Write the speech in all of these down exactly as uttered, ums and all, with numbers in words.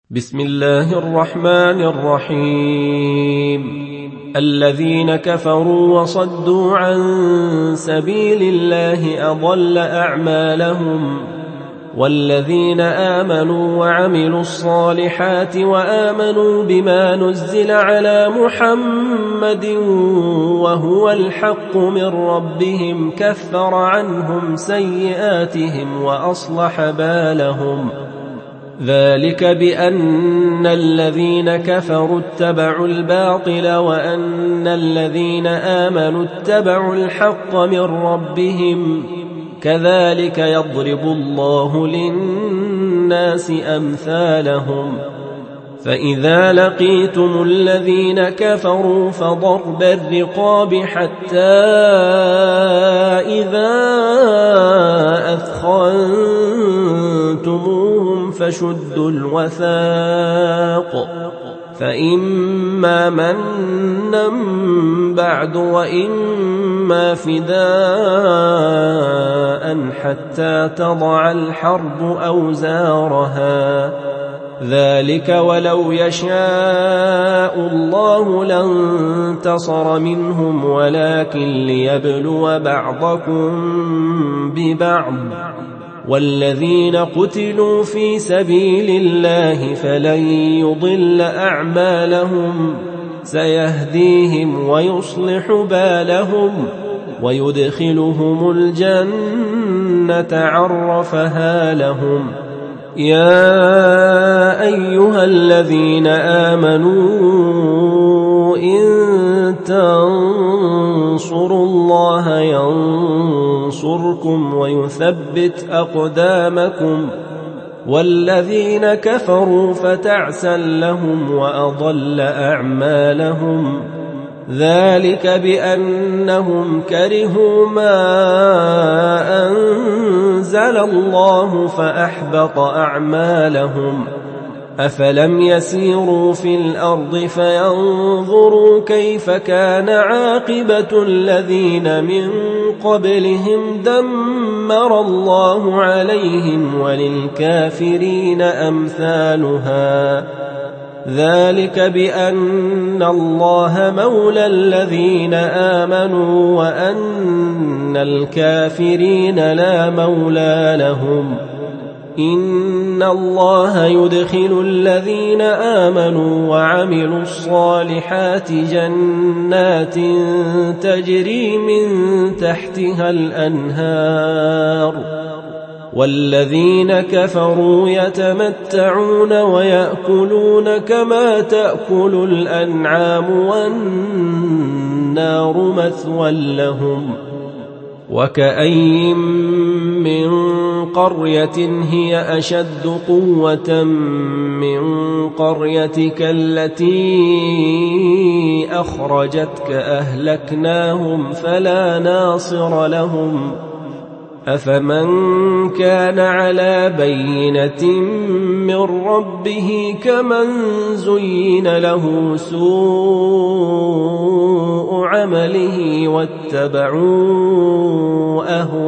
بسم الله الرحمن الرحيم. الذين كفروا وصدوا عن سبيل الله أضل أعمالهم، والذين آمنوا وعملوا الصالحات وآمنوا بما نزل على محمد وهو الحق من ربهم كفر عنهم سيئاتهم وأصلح بالهم. ذلك بأن الذين كفروا اتبعوا الباطل وأن الذين آمنوا اتبعوا الحق من ربهم، كذلك يضرب الله للناس أمثالهم. فإذا لقيتم الذين كفروا فضرب الرقاب حتى إذا أثخنتموهم فشدوا الوثاق، فإما منا بعد وإما فداء حتى تضع الحرب أوزارها. ذلك ولو يشاء الله لانتصر منهم ولكن ليبلو بعضكم ببعض، والذين قتلوا في سبيل الله فلن يضل أعمالهم، سيهديهم ويصلح بالهم ويدخلهم الجنة عرفها لهم. يا أيها الذين آمنوا إن تنصروا الله ينصركم ويثبت أقدامكم، والذين كفروا فتعسا لهم وأضل أعمالهم. ذلك بأنهم كرهوا ما أنزل الله فأحبط أعمالهم. أفلم يسيروا في الأرض فينظروا كيف كان عاقبة الذين من قبلهم دمر الله عليهم وللكافرين أمثالها. ذلك بأن الله مولى الذين آمنوا وأن الكافرين لا مولى لهم. إن الله يدخل الذين آمنوا وعملوا الصالحات جنات تجري من تحتها الأنهار، والذين كفروا يتمتعون ويأكلون كما تأكل الأنعام والنار مثوى لهم. وكأين من قرية هي أشد قوة من قريتك التي أخرجتك أهلكناهم فلا ناصر لهم. أفمن كان على بينة من ربه كمن زين له سوء عمله واتبعوا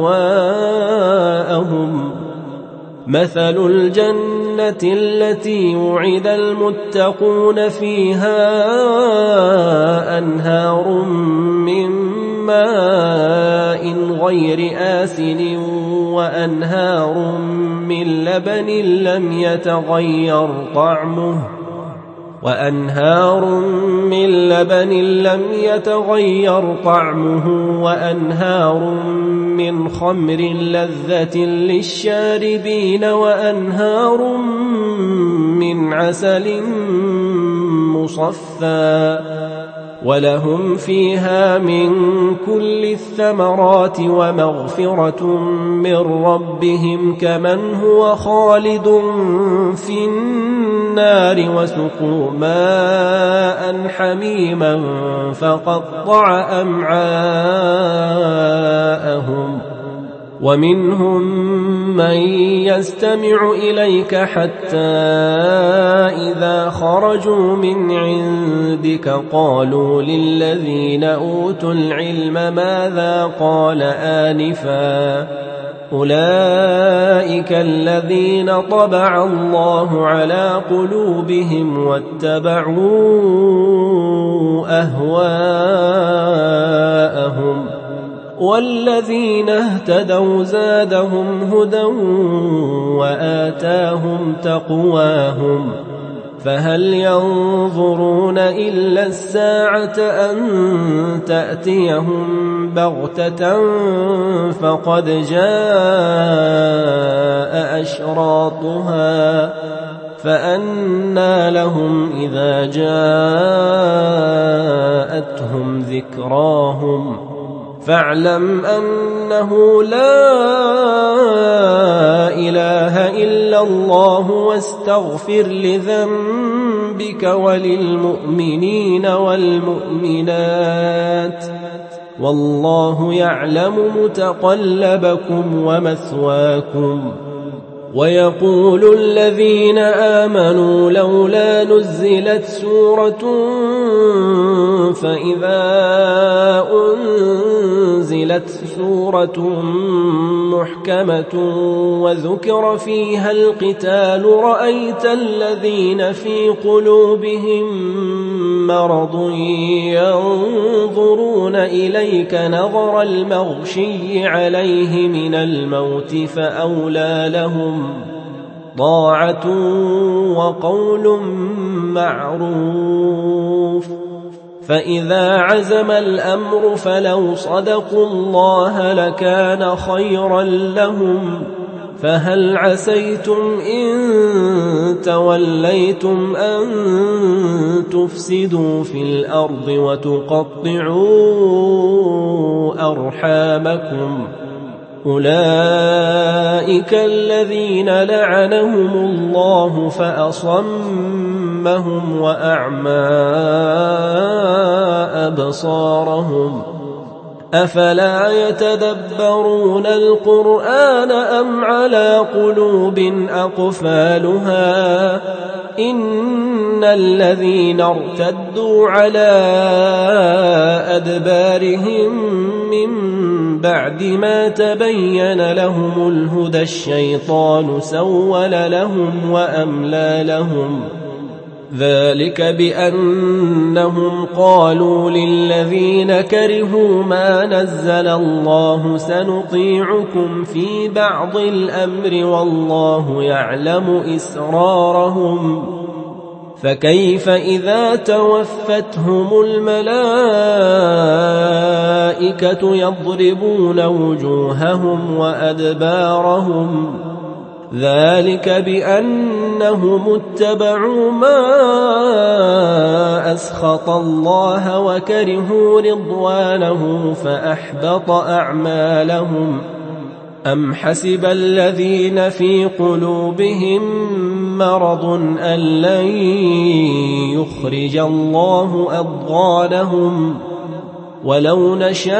أهواءهم. مثل الجنة التي وعد المتقون فيها أنهار من ماء غير آسن وأنهار من لبن لم يتغير طعمه وأنهار من لبن لم يتغير طعمه وأنهار من خمر لذة للشاربين وأنهار من عسل مصفى، ولهم فيها من كل الثمرات ومغفرة من ربهم كمن هو خالد في النار وسقوا ماء حميما فقطع أمعاءهم. ومنهم من يستمع إليك حتى إذا خرجوا من عندك قالوا للذين أوتوا العلم ماذا قال آنفا أولئك الذين طبع الله على قلوبهم واتبعوا أهواءهم والذين اهتدوا زادهم هدى وآتاهم تقواهم فهل ينظرون إلا الساعة أن تأتيهم بغتة فقد جاء أشراطها فأنى لهم إذا جاءتهم ذكراهم فاعلم أنه لا إله إلا الله واستغفر لذنبك وللمؤمنين والمؤمنات والله يعلم متقلبكم ومثواكم ويقول الذين آمنوا لولا نزلت سورة فإذا أنزلت سورة محكمة وذكر فيها القتال رأيت الذين في قلوبهم مرض ينظرون إليك نظر المغشي عليه من الموت فأولى لهم طاعة وقول معروف فإذا عزم الأمر فلو صدقوا الله لكان خيرا لهم فهل عسيتم إن توليتم أن تفسدوا في الأرض وتقطعوا أرحامكم أولئك الذين لعنهم الله فأصمهم وأعمى أبصارهم أفلا يتدبرون القرآن أم على قلوب أقفالها إن الذين ارتدوا على أدبارهم من بعد ما تبين لهم الهدى الشيطان سول لهم وأملى لهم ذلك بأنهم قالوا للذين كرهوا ما نزل الله سنطيعكم في بعض الأمر والله يعلم إسرارهم فكيف إذا توفتهم الملائكة يضربون وجوههم وأدبارهم ذلك بأنهم اتبعوا ما أسخط الله وكرهوا رضوانه فأحبط أعمالهم أم حسب الذين في قلوبهم مرض أن لن يخرج الله أضغانهم ولو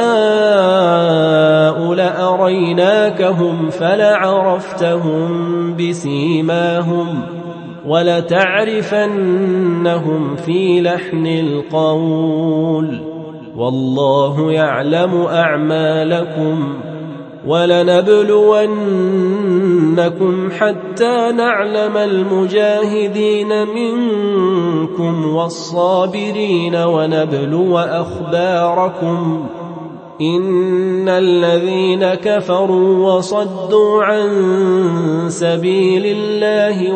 نشاء لأريناكهم فلعرفتهم بسيماهم ولتعرفنهم في لحن القول والله يعلم أعمالكم ولنبلونكم حتى نعلم المجاهدين منكم والصابرين ونبلو أخباركم إن الذين كفروا وصدوا عن سبيل الله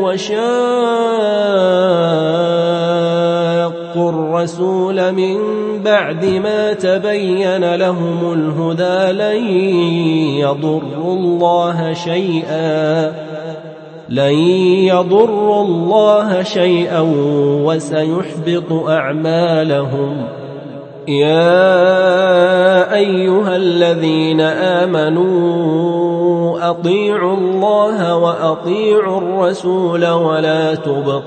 وشاقوا الرسول من بعد ما تبين لهم الهدى لن يضروا الله شيئا لن يضروا الله شيئا وسيحبط أعمالهم يا أيها الذين آمنوا أطيعوا الله وأطيعوا الرسول ولا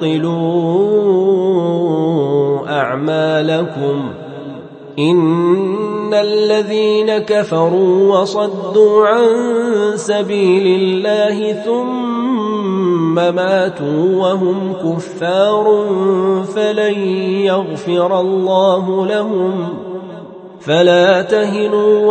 تبطلوا أعمالكم إن الذين كفروا وصدوا عن سبيل الله ثم ماتوا وهم كفار فلن يغفر الله لهم فلا تهنوا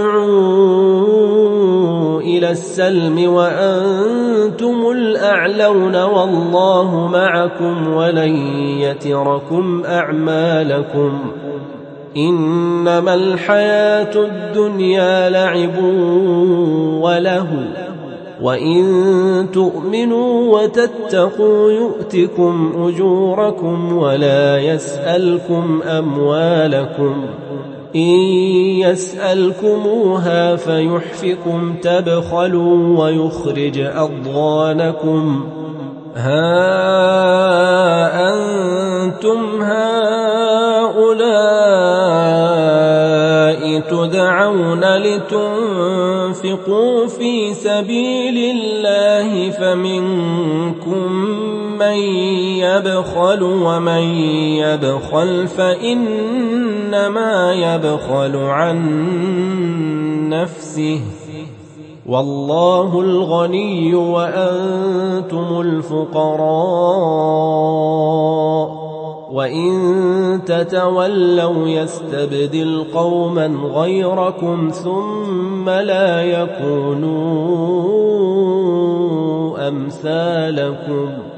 وتدعوا إلى السلم وأنتم الأعلون والله معكم ولن يتركم أعمالكم إنما الحياة الدنيا لعب وله وإن تؤمنوا وتتقوا يؤتكم أجوركم ولا يسألكم أموالكم إن يسألكموها فيحفكم تبخلوا ويخرج أضغانكم ها أنتم هؤلاء تدعون لتنفقوا في سبيل الله فمنكم من يبخل ومن يبخل فإنما يبخل عن نفسه والله الغني وأنتم الفقراء وإن تتولوا يستبدل قوما غيركم ثم لا يكونوا أمثالكم